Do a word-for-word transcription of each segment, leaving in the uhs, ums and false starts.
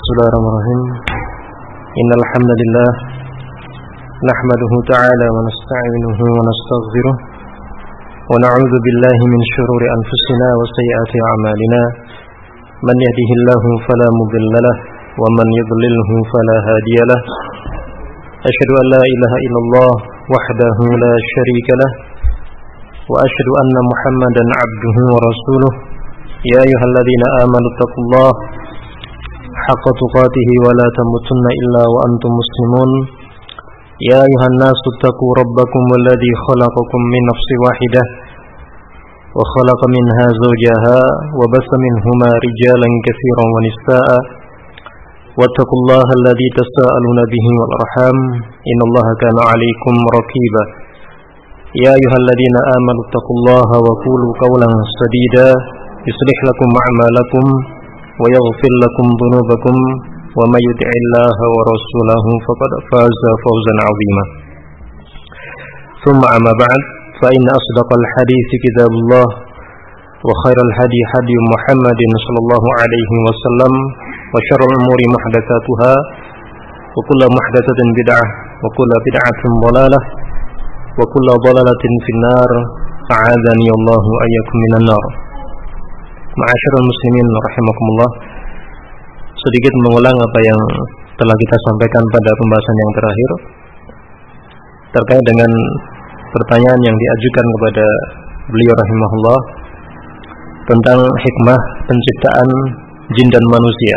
Bismillahirrahmanirrahim. Innal hamdalillah nahmaduhu ta'ala wa nasta'inuhu wa nastaghfiruh wa na'udzu billahi min shururi anfusina wa sayyiati a'malina. Man yahdihillahu fala mudilla lahu wa man yudlilhu fala hadiya lahu. Asyhadu an la ilaha illallah wahdahu la syarika lahu wa asyhadu anna Muhammadan 'abduhu wa rasuluh. Ya ayyuhalladzina amanu taqullaha haqqa tuqatih wa la tamutunna illa wa antum muslimun. Ya ayuhan nasu taqu rabbakum alladhi khalaqakum min nafsin wahidah wa khalaqa minha zawjaha wa bassa minhuma rijalan katsiran wa nisaa'a wattaqullaha alladhi tasaaluna bihi wal arham innallaha kana 'alaykum raqiba. Ya ayyuhalladzina amanu taqullaha wa qulu qawlan sadida yuslih lakum a'malakum wa yaghfir lakum dhunubakum wa may yuti'illaha wa rasulahu faqad faza fawzan 'azima. Thumma amma ba'd, fa inna asdaqal hadithi kitabullah wa khairal hadi hadi Muhammadin sallallahu alaihi wasallam wa syarrul umuri muhdatsatuha wa kullu muhdatsatin bid'ah wa kullu bid'atin dhalalah wa kullu dhalalatin finnar. A'adzani Allahu ayyakum minan nar. Ma'asyiral muslimin rahimakumullah. Sedikit mengulang apa yang telah kita sampaikan pada pembahasan yang terakhir terkait dengan pertanyaan yang diajukan kepada beliau rahimahullah tentang hikmah penciptaan jin dan manusia.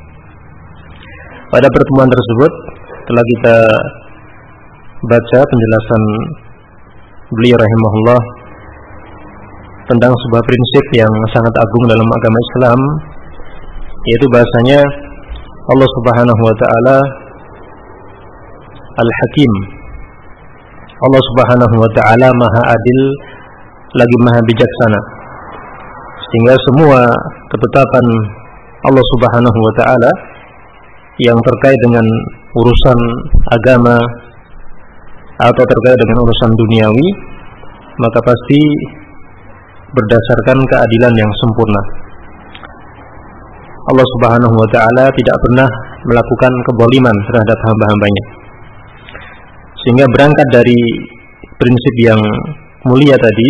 Pada pertemuan tersebut telah kita baca penjelasan beliau rahimahullah tentang sebuah prinsip yang sangat agung dalam agama Islam, yaitu bahasanya Allah Subhanahu wa taala Al-Hakim. Allah Subhanahu wa taala Maha Adil lagi Maha Bijaksana. Sehingga semua ketetapan Allah Subhanahu wa taala yang terkait dengan urusan agama atau terkait dengan urusan duniawi, maka pasti berdasarkan keadilan yang sempurna. Allah Subhanahu wa ta'ala tidak pernah melakukan kezaliman terhadap hamba-hambanya. Sehingga berangkat dari prinsip yang mulia tadi,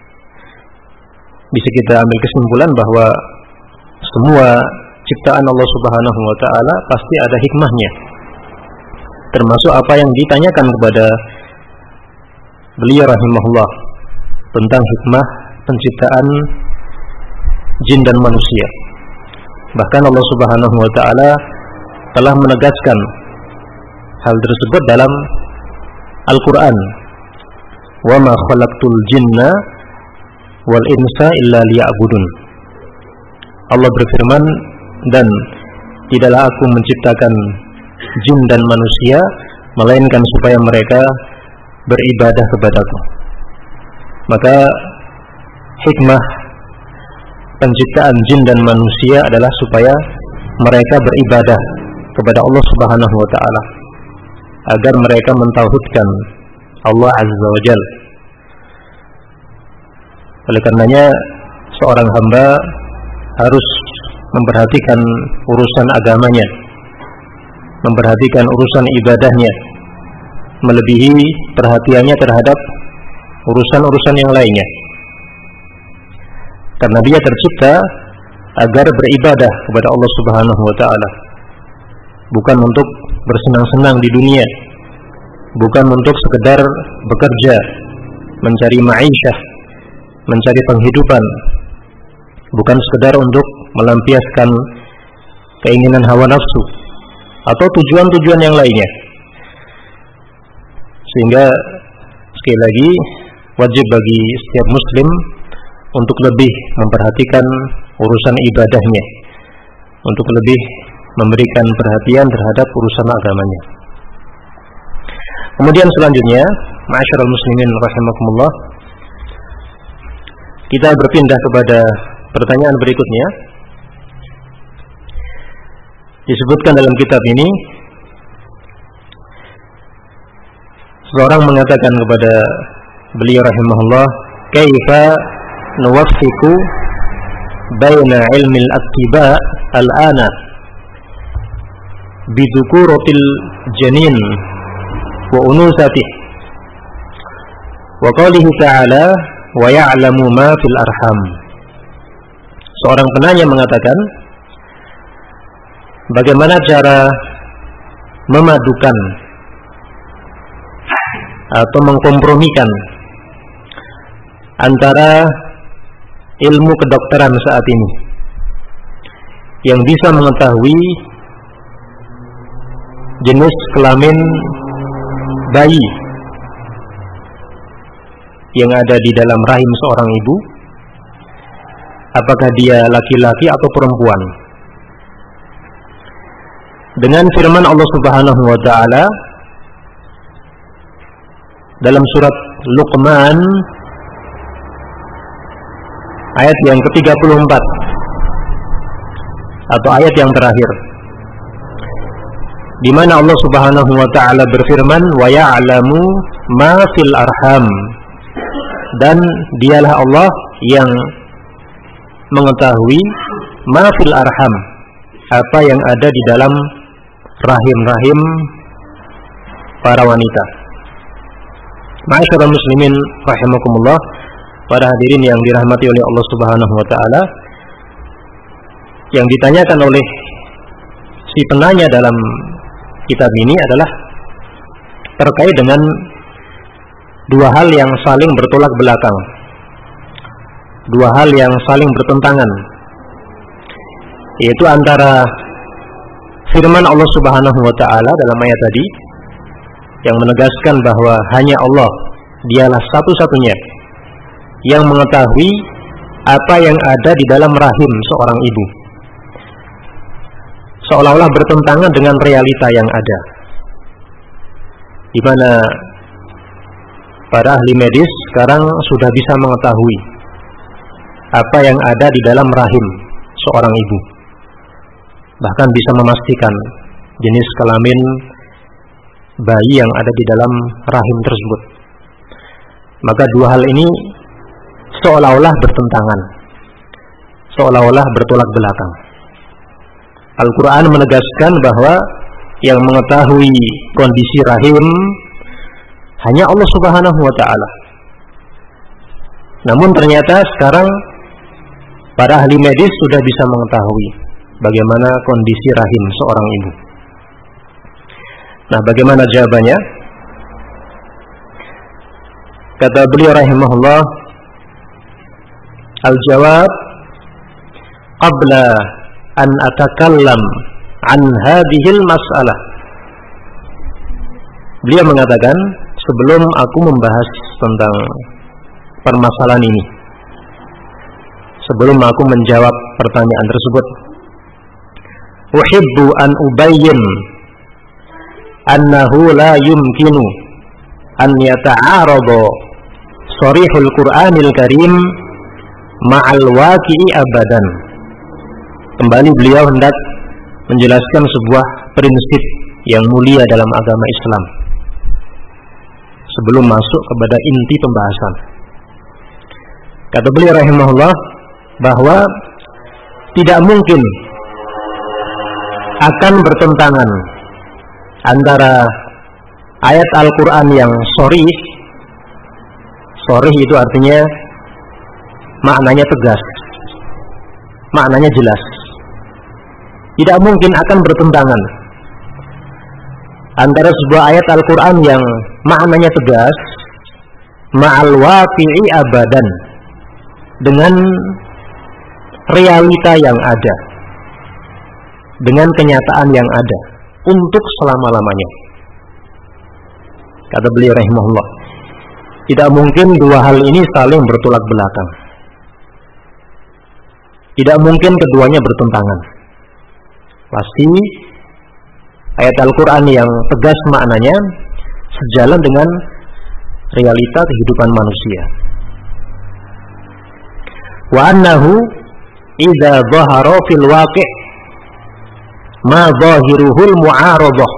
bisa kita ambil kesimpulan bahwa semua ciptaan Allah Subhanahu wa ta'ala pasti ada hikmahnya, termasuk apa yang ditanyakan kepada beliau rahimahullah tentang hikmah penciptaan jin dan manusia. Bahkan Allah Subhanahu wa taala telah menegaskan hal tersebut dalam Al-Qur'an. Wa ma khalaqtul jinna wal insa illa liya'budun. Allah berfirman, dan tidaklah aku menciptakan jin dan manusia melainkan supaya mereka beribadah kepadaku. Maka hikmah penciptaan jin dan manusia adalah supaya mereka beribadah kepada Allah Subhanahu wa taala, agar mereka mentauhidkan Allah Azza wa Jalla. Oleh karenanya seorang hamba harus memperhatikan urusan agamanya, memperhatikan urusan ibadahnya, melebihi perhatiannya terhadap urusan-urusan yang lainnya. Karena dia tercipta agar beribadah kepada Allah Subhanahu wa taala, bukan untuk bersenang-senang di dunia, bukan untuk sekedar bekerja, mencari ma'isyah, mencari penghidupan, bukan sekedar untuk melampiaskan keinginan hawa nafsu atau tujuan-tujuan yang lainnya. Sehingga sekali lagi wajib bagi setiap muslim untuk lebih memperhatikan urusan ibadahnya, untuk lebih memberikan perhatian terhadap urusan agamanya. Kemudian selanjutnya, ma'asyiral muslimin rahimakumullah, kita berpindah kepada pertanyaan berikutnya. Disebutkan dalam kitab ini, seorang mengatakan kepada beliau rahimahullah, kaifa nuwaffiqu baina ilmi al-attiba al-ana bidukuratil janin wa unusatih. Wa qawlihi ta'ala wa ya'lamu ma fil arham. Seorang penanya mengatakan, bagaimana cara memadukan atau mengkompromikan antara ilmu kedokteran saat ini yang bisa mengetahui jenis kelamin bayi yang ada di dalam rahim seorang ibu, apakah dia laki-laki atau perempuan, dengan firman Allah Subhanahu wa ta'ala dalam surat Luqman ayat yang ke tiga puluh empat atau ayat yang terakhir, di mana Allah Subhanahu wa ta'ala berfirman, wa ya'lamu ma fil arham, dan dialah Allah yang mengetahui ma fil arham, apa yang ada di dalam rahim-rahim para wanita. Ma'asyiral muslimin rahimakumullah, para hadirin yang dirahmati oleh Allah Subhanahu wa ta'ala, yang ditanyakan oleh si penanya dalam kitab ini adalah terkait dengan dua hal yang saling bertolak belakang, dua hal yang saling bertentangan, yaitu antara firman Allah Subhanahu wa ta'ala dalam ayat tadi yang menegaskan bahwa hanya Allah, dialah satu-satunya yang mengetahui apa yang ada di dalam rahim seorang ibu, seolah-olah bertentangan dengan realita yang ada, di mana para ahli medis sekarang sudah bisa mengetahui apa yang ada di dalam rahim seorang ibu, bahkan bisa memastikan jenis kelamin bayi yang ada di dalam rahim tersebut. Maka dua hal ini seolah-olah bertentangan, seolah-olah bertolak belakang. Al-Quran menegaskan bahwa yang mengetahui kondisi rahim hanya Allah Subhanahu wa ta'ala. Namun ternyata sekarang para ahli medis sudah bisa mengetahui bagaimana kondisi rahim seorang ibu. Nah, bagaimana jawabannya? Kata beliau rahimahullah, al-jawab qabla an atakallam an hadhil mas'alah. Beliau mengatakan, sebelum aku membahas tentang permasalahan ini, sebelum aku menjawab pertanyaan tersebut, uhibbu an ubayyin annahu la yumkinu an yata'arada sharihul Qur'anil Karim ma'al waqi'i abadan. Kembali beliau hendak menjelaskan sebuah prinsip yang mulia dalam agama Islam sebelum masuk kepada inti pembahasan. Kata beliau rahimahullah bahwa tidak mungkin akan bertentangan antara ayat Al-Quran yang sharih, sharih itu artinya maknanya tegas, maknanya jelas. Tidak mungkin akan bertentangan antara sebuah ayat Al-Quran yang maknanya tegas ma'al waqi'i abadan, dengan realita yang ada, dengan kenyataan yang ada untuk selama-lamanya. Kata beliau rahimahullah, tidak mungkin dua hal ini saling bertolak belakang, tidak mungkin keduanya bertentangan. Pasti ayat Al-Quran yang tegas maknanya sejalan dengan realita kehidupan manusia. Wa annahu idza dhahara fil waqi' ma zahiruhul mu'aradah.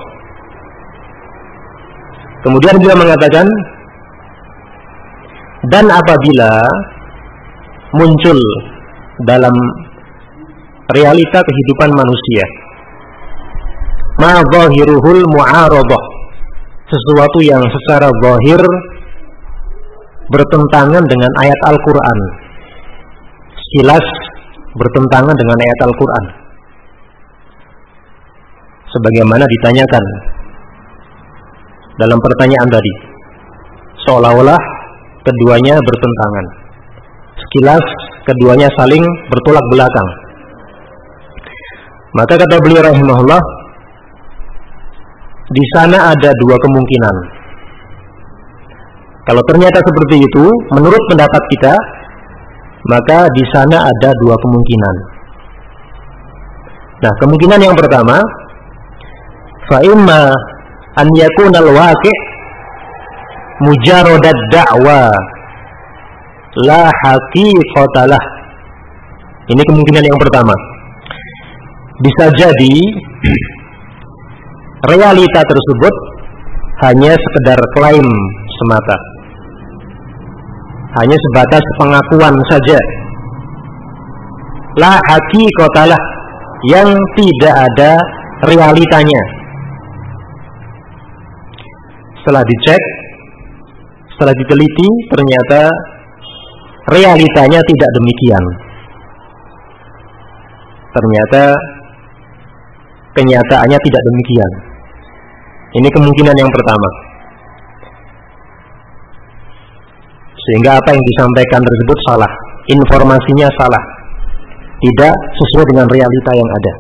Kemudian dia mengatakan, dan apabila muncul dalam realita kehidupan manusia ma zahiruhul mu'aradah, sesuatu yang secara zahir bertentangan dengan ayat Al-Quran, sekilas bertentangan dengan ayat Al-Quran, sebagaimana ditanyakan dalam pertanyaan tadi, seolah-olah keduanya bertentangan, sekilas keduanya saling bertolak belakang. Maka kata beliau rahimahullah, di sana ada dua kemungkinan. Kalau ternyata seperti itu, menurut pendapat kita, maka di sana ada dua kemungkinan. Nah, kemungkinan yang pertama, fa imma an yakuna al-waqi' mujarrad ad-da'wa la haqiqatalah. Ini kemungkinan yang pertama. Bisa jadi realita tersebut hanya sekedar klaim semata, hanya sebatas pengakuan saja. La haqiqatalah, yang tidak ada realitanya. Setelah dicek, setelah diteliti, ternyata realitanya tidak demikian. Ternyata kenyataannya tidak demikian. Ini kemungkinan yang pertama. Sehingga apa yang disampaikan tersebut salah, informasinya salah, tidak sesuai dengan realita yang ada.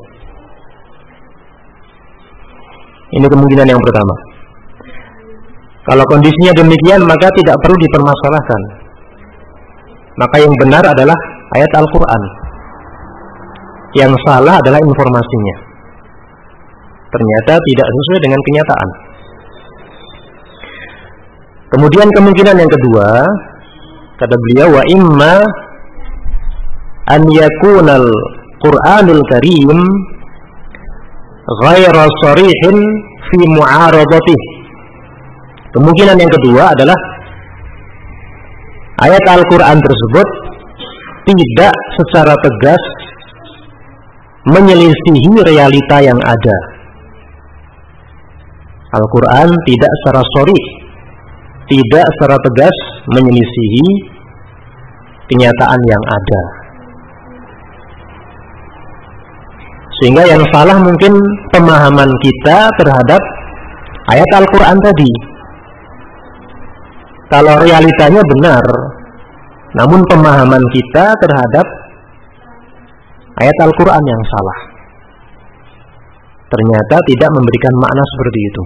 Ini kemungkinan yang pertama. Kalau kondisinya demikian, maka tidak perlu dipermasalahkan. Maka yang benar adalah ayat Al-Quran, yang salah adalah informasinya. Ternyata tidak sesuai dengan kenyataan. Kemudian kemungkinan yang kedua, kata beliau, wa imma an yakunal Qur'anul Karim ghaira sharihin fi mu'aradatihi. Kemungkinan yang kedua adalah ayat Al-Quran tersebut tidak secara tegas menyelisihi realita yang ada. Al-Quran tidak secara sharih, tidak secara tegas menyelisihi kenyataan yang ada. Sehingga yang salah mungkin pemahaman kita terhadap ayat Al-Quran tadi. Kalau realitanya benar, namun pemahaman kita terhadap ayat Al-Quran yang salah, ternyata tidak memberikan makna seperti itu.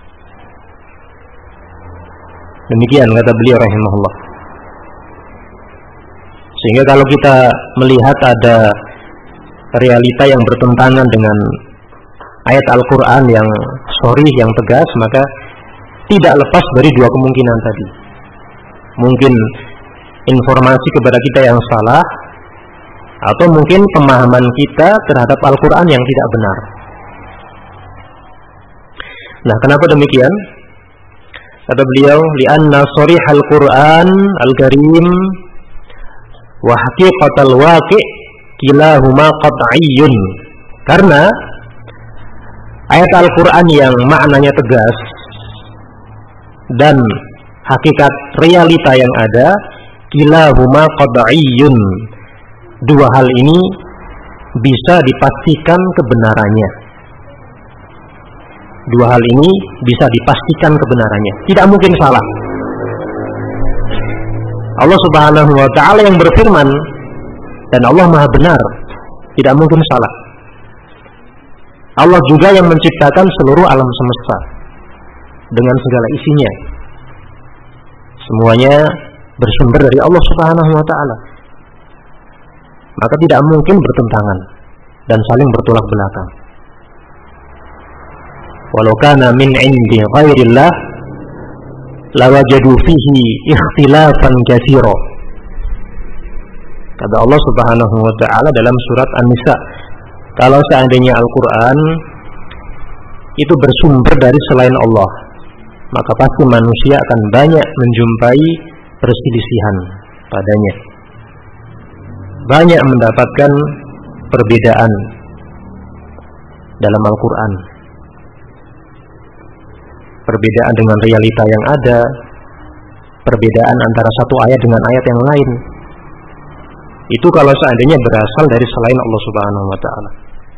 Demikian kata beliau rahimahullah. Sehingga kalau kita melihat ada realita yang bertentangan dengan ayat Al-Quran yang sharih, yang tegas, maka tidak lepas dari dua kemungkinan tadi. Mungkin informasi kepada kita yang salah, atau mungkin pemahaman kita terhadap Al-Quran yang tidak benar. Nah, kenapa demikian? Kata beliau, li'anna sharihal Qur'an al-Karim wa haqiqatal waqi' kilahuma qat'iyyun. Karena ayat Al-Quran yang maknanya tegas dan hakikat realita yang ada, kilahuma qat'iyyun, dua hal ini bisa dipastikan kebenarannya. Dua hal ini bisa dipastikan kebenarannya, tidak mungkin salah. Allah Subhanahu wa ta'ala yang berfirman, dan Allah Maha benar, tidak mungkin salah. Allah juga yang menciptakan seluruh alam semesta dengan segala isinya. Semuanya bersumber dari Allah Subhanahu wa ta'ala. Maka tidak mungkin bertentangan dan saling bertolak belakang. Walau kana min indi ghairillah lawajadu fihi ikhtilafan katsira. Kata Allah Subhanahu wa ta'ala dalam surat An-Nisa, kalau seandainya Al-Quran itu bersumber dari selain Allah, maka pasti manusia akan banyak menjumpai perselisihan padanya, banyak mendapatkan perbedaan dalam Al-Quran. perbedaan dengan realita yang ada, perbedaan antara satu ayat dengan ayat yang lain. Itu kalau seandainya berasal dari selain Allah Subhanahu wa taala.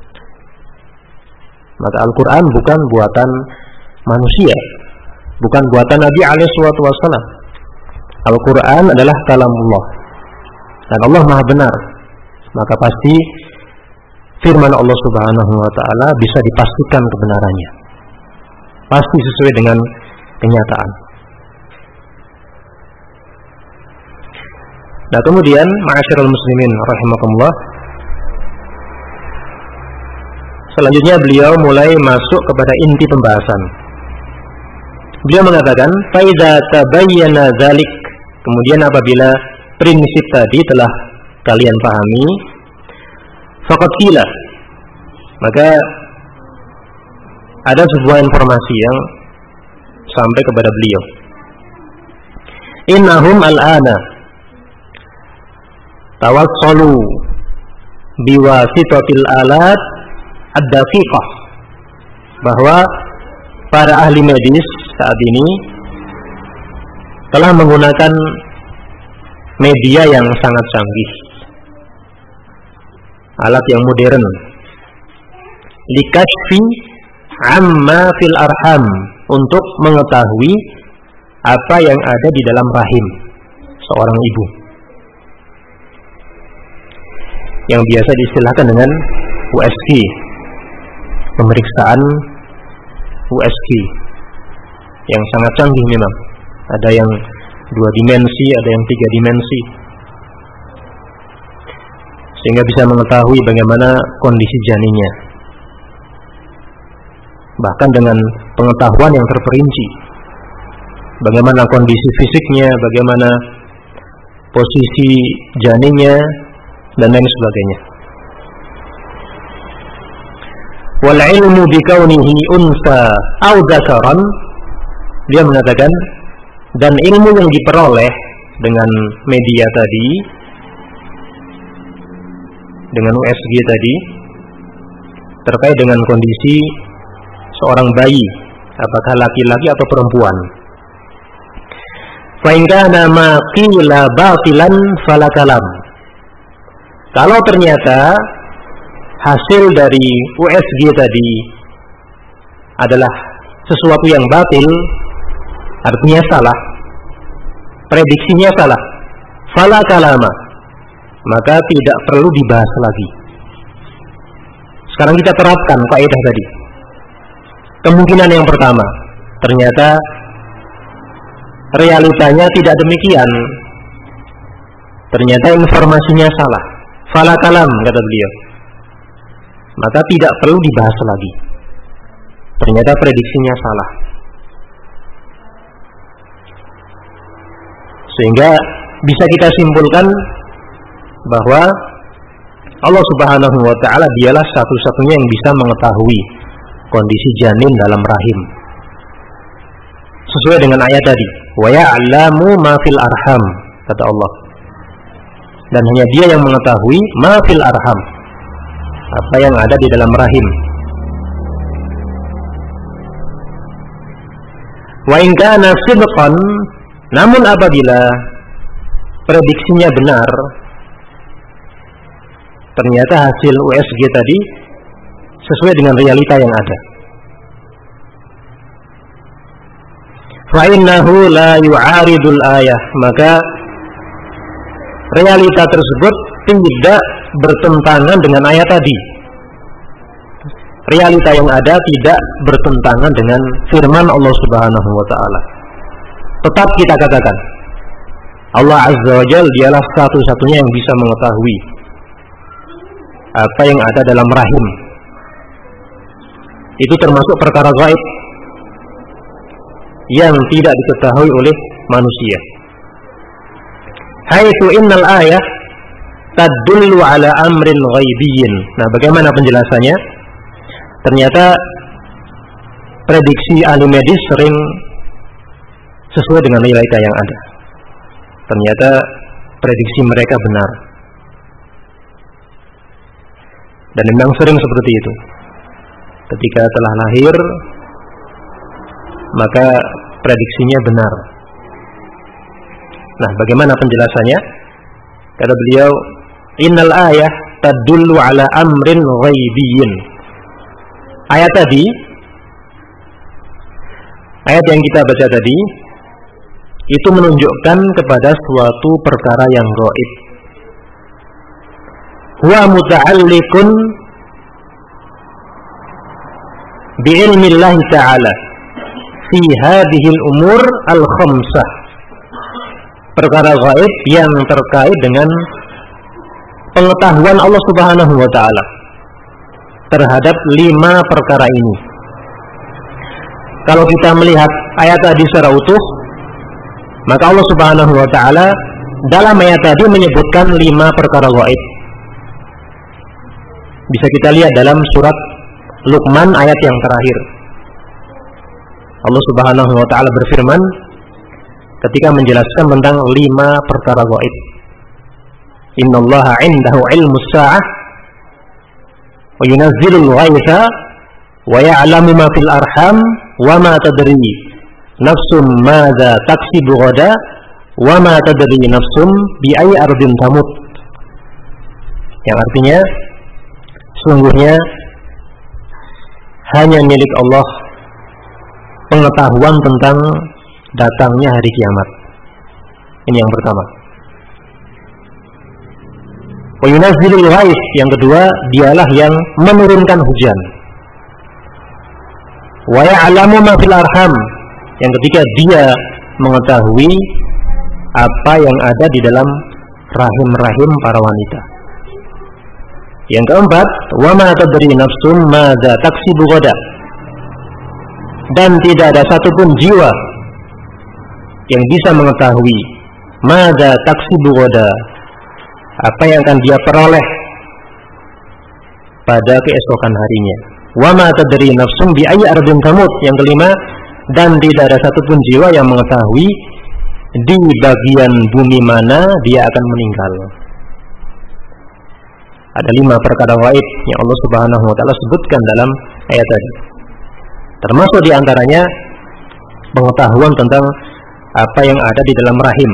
Maka Al-Qur'an bukan buatan manusia, bukan buatan Nabi alaihi salatu wasallam. Al-Qur'an adalah kalamullah. Dan Allah Maha benar. Maka pasti firman Allah Subhanahu wa taala bisa dipastikan kebenarannya. Pasti sesuai dengan kenyataan. Nah, kemudian ma'asyiral muslimin rahimakumullah, selanjutnya beliau mulai masuk kepada inti pembahasan. Beliau mengatakan, fa idza tabayyana dzalik, kemudian apabila prinsip tadi telah kalian pahami, faqad qila, maka ada sebuah informasi yang sampai kepada beliau. Innahum al-ana tawassalu biwasitatil alat ad-daqiqah, bahwa para ahli medis saat ini telah menggunakan media yang sangat canggih, alat yang modern, likashfi amma fil arham, untuk mengetahui apa yang ada di dalam rahim seorang ibu, yang biasa diistilahkan dengan U S G, pemeriksaan U S G yang sangat canggih memang. Ada yang dua dimensi, ada yang tiga dimensi, sehingga bisa mengetahui bagaimana kondisi janinnya, bahkan dengan pengetahuan yang terperinci, bagaimana kondisi fisiknya, bagaimana posisi janinnya, dan lain sebagainya. Wal ilmu bikaunihi unsa aw dzakaran, dia mengatakan, dan ilmu yang diperoleh dengan media tadi, dengan U S G tadi, terkait dengan kondisi seorang bayi, apakah laki-laki atau perempuan. Fa in kana ma qila batilan fala kalam, kalau ternyata hasil dari U S G tadi adalah sesuatu yang batil, artinya salah, prediksinya salah, fala kalama, maka tidak perlu dibahas lagi. Sekarang kita terapkan kaidah tadi. Kemungkinan yang pertama, ternyata realitanya tidak demikian, ternyata informasinya salah, fala kalam, kata beliau, maka tidak perlu dibahas lagi. Ternyata prediksinya salah. Sehingga bisa kita simpulkan bahwa Allah Subhanahu wa taala dialah satu-satunya yang bisa mengetahui kondisi janin dalam rahim. Sesuai dengan ayat tadi, wa ya'lamu ma fil arham, kata Allah. Dan hanya Dia yang mengetahui ma fil arham, apa yang ada di dalam rahim. Wa in kana sidqan, namun apabila prediksinya benar, ternyata hasil U S G tadi sesuai dengan realita yang ada, fa innahu la yu'aridul ayah, maka realita tersebut tidak bertentangan dengan ayat tadi. Realita yang ada tidak bertentangan dengan firman Allah Subhanahu wa taala. Tetap kita katakan, Allah Azza wa Jalla dialah satu-satunya yang bisa mengetahui apa yang ada dalam rahim. Itu termasuk perkara gaib yang tidak diketahui oleh manusia. Haitsu innal ayah tadullu ala amrin ghaibiyyin. Nah, bagaimana penjelasannya? Ternyata prediksi ahli medis sering sesuai dengan realita yang ada. Ternyata prediksi mereka benar. Dan memang sering seperti itu. Ketika telah lahir, maka prediksinya benar. Nah, bagaimana penjelasannya? Kata beliau, innal ayah tadullu ala amrin ghaibiyyin. Ayat tadi, ayat yang kita baca tadi, itu menunjukkan kepada suatu perkara yang gaib. Huwa muta'alliqun bi'ilmillahi ta'ala fi hadhihi al-umur al-khamsah. Perkara gaib yang terkait dengan pengetahuan Allah Subhanahu wa taala terhadap lima perkara ini. Kalau kita melihat ayat tadi secara utuh, maka Allah Subhanahu wa taala dalam ayat tadi menyebutkan lima perkara gaib. Bisa kita lihat dalam surat Luqman ayat yang terakhir. Allah Subhanahu wa taala berfirman ketika menjelaskan tentang lima perkara gaib. Innallaha 'indahu 'ilmus sa'ah wa yunazzilul ghaitha wa ya'lamu ma fil arham wa ma tadri nafsum madza taksibu ghada wa ma tadri nafsum bi ayyi ardin tamut. Yang artinya sungguhnya hanya milik Allah pengetahuan tentang datangnya hari kiamat. Ini yang pertama. Wa yunazzilul ghaits, yang kedua, dialah yang menurunkan hujan. Wa ya'lamu ma fil arham, yang ketiga, dia mengetahui apa yang ada di dalam rahim-rahim para wanita. Yang keempat, wa ma tadri nafsum madza taksibu ghadan, dan tidak ada satupun jiwa yang bisa mengetahui madza taksibu ghadan, apa yang akan dia peroleh pada keesokan harinya. Wa ma tadri nafsum bi ayyi ardin tamut, yang kelima, dan tidak ada satupun jiwa yang mengetahui di bagian bumi mana dia akan meninggal. Ada lima perkara gaib yang Allah Subhanahu wa taala sebutkan dalam ayat tadi. Termasuk di antaranya pengetahuan tentang apa yang ada di dalam rahim.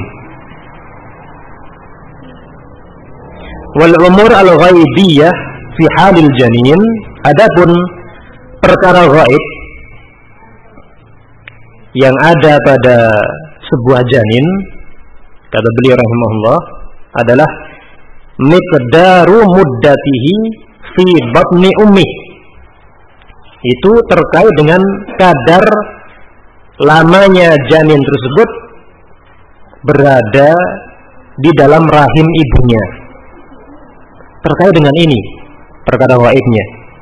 Wal umur al-ghaibiyah fi halil janin, adapun perkara gaib yang ada pada sebuah janin, kata beliau rahimahullah, adalah miqdaru muddatihi fi batni ummi. Itu terkait dengan kadar lamanya janin tersebut berada di dalam rahim ibunya. Terkait dengan ini perkara gaibnya,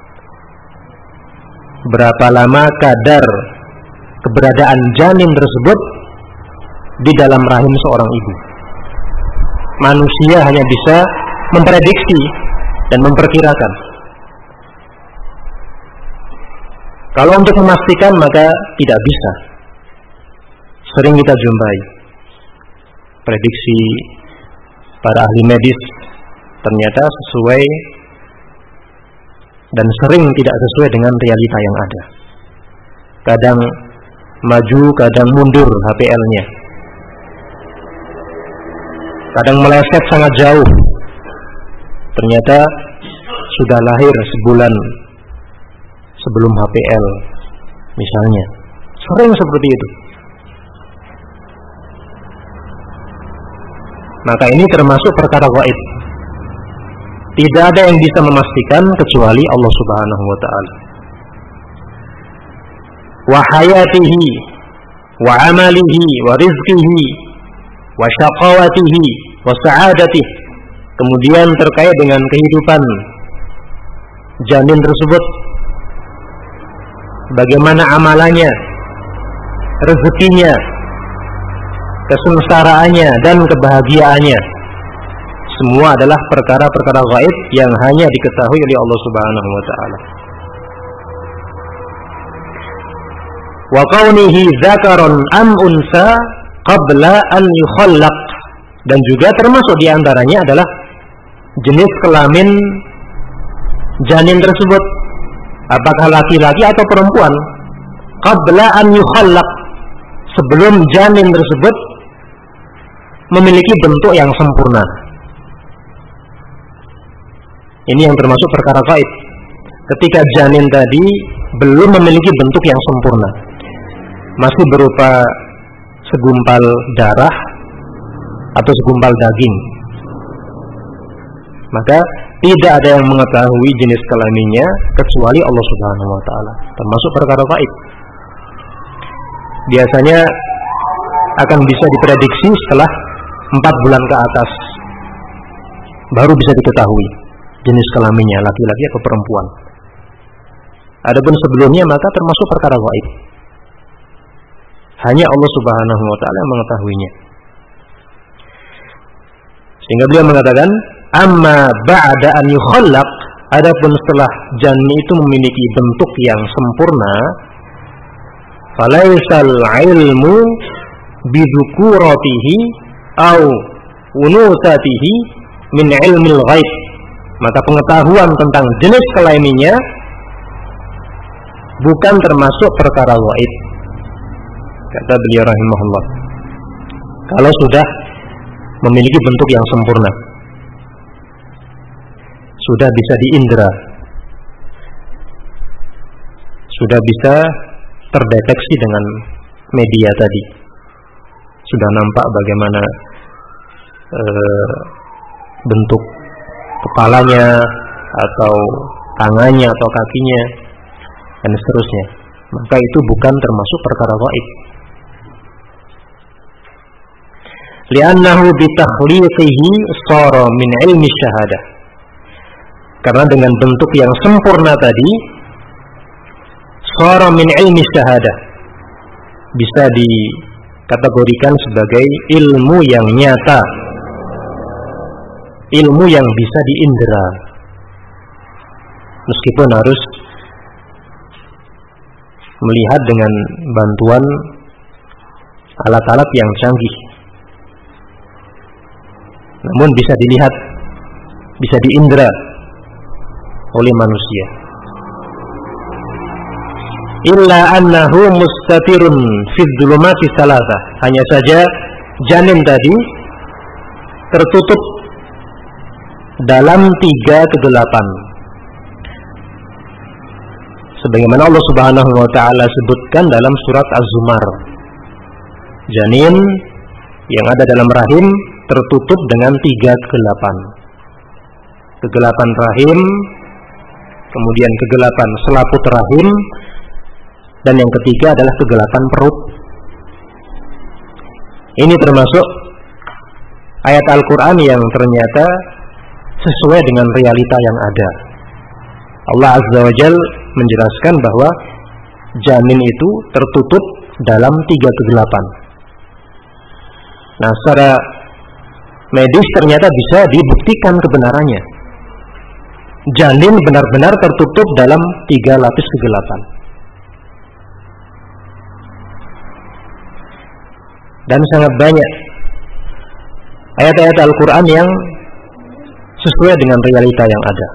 berapa lama kadar keberadaan janin tersebut di dalam rahim seorang ibu. Manusia hanya bisa memprediksi dan memperkirakan. Kalau untuk memastikan maka tidak bisa. Sering kita jumpai prediksi para ahli medis ternyata sesuai dan sering tidak sesuai dengan realita yang ada. Kadang maju, kadang mundur H P L-nya. Kadang meleset sangat jauh. Ternyata sudah lahir sebulan sebelum H P L misalnya. Sering seperti itu. Maka ini termasuk perkara gaib. Tidak ada yang bisa memastikan kecuali Allah Subhanahu wa taala. Wa hayatihi wa amalihi wa rizqihi wa syaqawatihi wa sa'adatihi. Kemudian terkait dengan kehidupan janin tersebut, bagaimana amalannya, rezekinya, kesengsaraannya dan kebahagiaannya. Semua adalah perkara-perkara gaib yang hanya diketahui oleh Allah Subhanahu wa taala. Wa kaunihi dzakaron am unsa qabla an yukhallaq, dan juga termasuk di antaranya adalah jenis kelamin janin tersebut, apakah laki-laki atau perempuan, qabla an yukhallaq, sebelum janin tersebut memiliki bentuk yang sempurna. Ini yang termasuk perkara gaib. Ketika janin tadi belum memiliki bentuk yang sempurna, masih berupa segumpal darah atau segumpal daging, maka tidak ada yang mengetahui jenis kelaminnya kecuali Allah Subhanahu wa taala, termasuk perkara gaib. Biasanya akan bisa diprediksi setelah empat bulan ke atas, baru bisa diketahui jenis kelaminnya, laki-laki atau perempuan. Adapun sebelumnya maka termasuk perkara gaib. Hanya Allah Subhanahu wa taala yang mengetahuinya. Sehingga beliau mengatakan, amma ba'da an yukhallaq, adapun setelah janin itu memiliki bentuk yang sempurna, falaisal ilmu bidzukuratihi au unusatihi min ilmil ghaib, maka pengetahuan tentang jenis kelaminnya bukan termasuk perkara gaib. Kata beliau rahimahullah, kalau sudah memiliki bentuk yang sempurna, sudah bisa diindra, sudah bisa terdeteksi dengan media tadi, sudah nampak bagaimana e, bentuk kepalanya atau tangannya atau kakinya dan seterusnya, maka itu bukan termasuk perkara gaib. Li'annahu bitakhliqihi shara min ilmi syahadah, karena dengan bentuk yang sempurna tadi, shara min ilmi syahadah, bisa dikategorikan sebagai ilmu yang nyata, ilmu yang bisa diindra, meskipun harus melihat dengan bantuan alat-alat yang canggih, namun bisa dilihat, bisa diindra oleh manusia. Illa annahu mustatirun fi dzulumati tsalatsa, hanya saja janin tadi tertutup dalam tiga kegelapan, sebagaimana Allah Subhanahu wa taala sebutkan dalam surat Az-Zumar. Janin yang ada dalam rahim tertutup dengan tiga kegelapan. Kegelapan rahim, kemudian kegelapan selaput rahim, dan yang ketiga adalah kegelapan perut. Ini termasuk ayat Al-Quran yang ternyata sesuai dengan realita yang ada. Allah Azza wa Jal menjelaskan bahwa janin itu tertutup dalam tiga kegelapan. Nah, secara medis ternyata bisa dibuktikan kebenarannya. Janin benar-benar tertutup dalam tiga lapis kegelapan. Dan sangat banyak ayat-ayat Al-Quran yang sesuai dengan realita yang ada.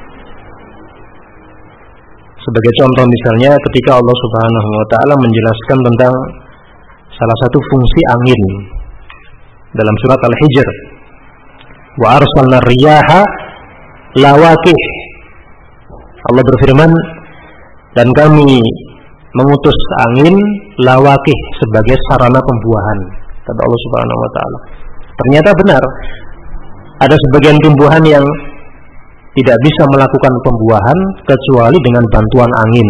Sebagai contoh misalnya ketika Allah Subhanahu wa taala menjelaskan tentang salah satu fungsi angin dalam surat Al-Hijr, wa arsalna riyaha lawaqih, Allah berfirman, dan kami mengutus angin lawaqih sebagai sarana pembuahan, kata Allah Subhanahu wa taala. Ternyata benar, ada sebagian tumbuhan yang tidak bisa melakukan pembuahan kecuali dengan bantuan angin.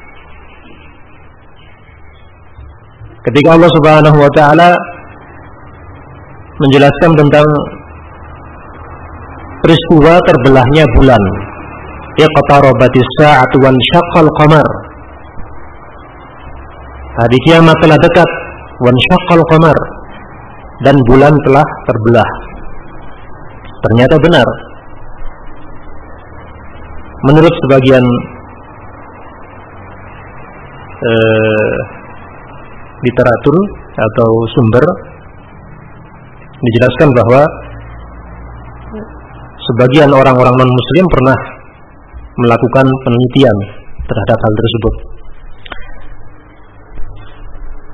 Ketika Allah Subhanahu wa taala menjelaskan tentang peristiwa terbelahnya bulan, iqtarabatis sa'atu wan syaqqal qamar, hari kiamat telah dekat, wan syaqqal qamar, dan bulan telah terbelah. Ternyata benar. Menurut sebagian eh, literatur atau sumber dijelaskan bahwa sebagian orang-orang non-muslim pernah melakukan penelitian terhadap hal tersebut.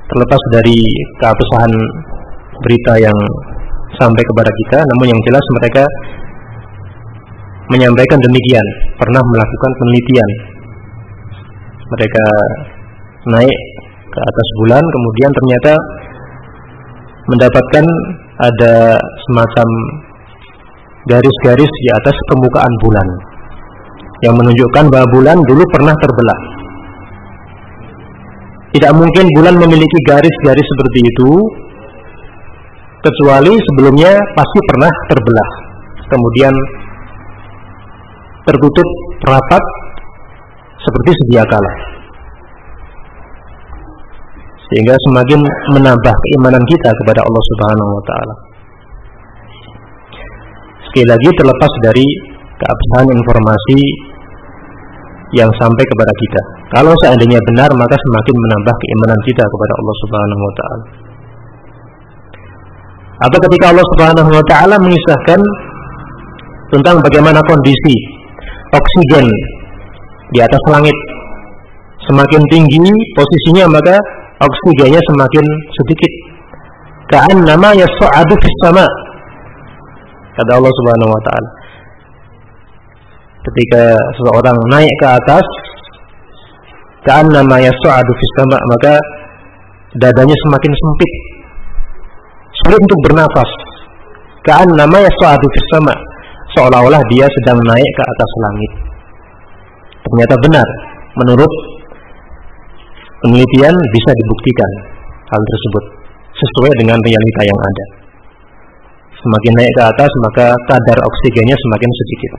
terlepas dari keabsahan berita yang sampai kepada kita, namun yang jelas mereka menyampaikan demikian, pernah melakukan penelitian. Mereka naik ke atas bulan, kemudian ternyata mendapatkan ada semacam garis-garis di atas permukaan bulan yang menunjukkan bahwa bulan dulu pernah terbelah. Tidak mungkin bulan memiliki garis-garis seperti itu kecuali sebelumnya pasti pernah terbelah, kemudian tertutup rapat seperti sedia kala, sehingga semakin menambah keimanan kita kepada Allah Subhanahu wa taala. Sekali lagi, terlepas dari keabsahan informasi yang sampai kepada kita, kalau seandainya benar, maka semakin menambah keimanan kita kepada Allah Subhanahu wa taala. Atau ketika Allah Subhanahu wa taala mengisahkan tentang bagaimana kondisi oksigen di atas langit, semakin tinggi posisinya maka oksigennya semakin sedikit. Ka'annama yas'adu fis sama', kata Allah Subhanahu wa taala. Ketika seseorang naik ke atas, ka'annama yas'adu fis sama', maka dadanya semakin sempit, sulit untuk bernafas. Ka'annama yas'adu fis sama', seolah-olah dia sedang naik ke atas langit. Ternyata benar, menurut penelitian bisa dibuktikan hal tersebut sesuai dengan realita yang ada. Semakin naik ke atas, maka kadar oksigennya semakin sedikit.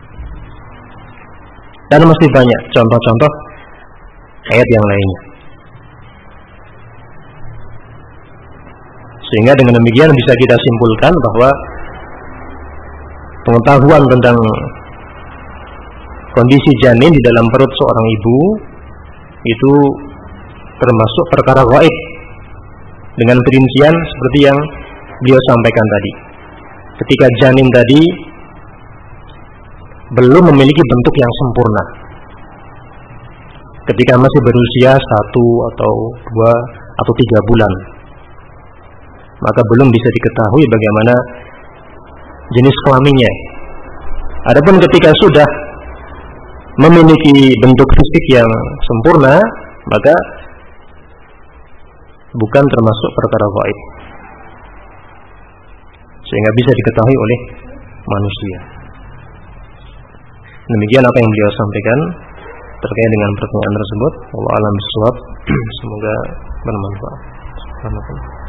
Dan masih banyak contoh-contoh ayat yang lainnya. Sehingga dengan demikian bisa kita simpulkan bahwa pengetahuan tentang kondisi janin di dalam perut seorang ibu itu termasuk perkara gaib dengan perincian seperti yang beliau sampaikan tadi. Ketika janin tadi belum memiliki bentuk yang sempurna, ketika masih berusia satu atau dua atau tiga bulan, maka belum bisa diketahui bagaimana jenis kelaminnya. Adapun ketika sudah memiliki bentuk fisik yang sempurna, maka bukan termasuk perkara gaib, sehingga bisa diketahui oleh manusia. Demikian apa yang beliau sampaikan terkait dengan pertanyaan tersebut. Wallahu a'lam bishawab. Semoga bermanfaat.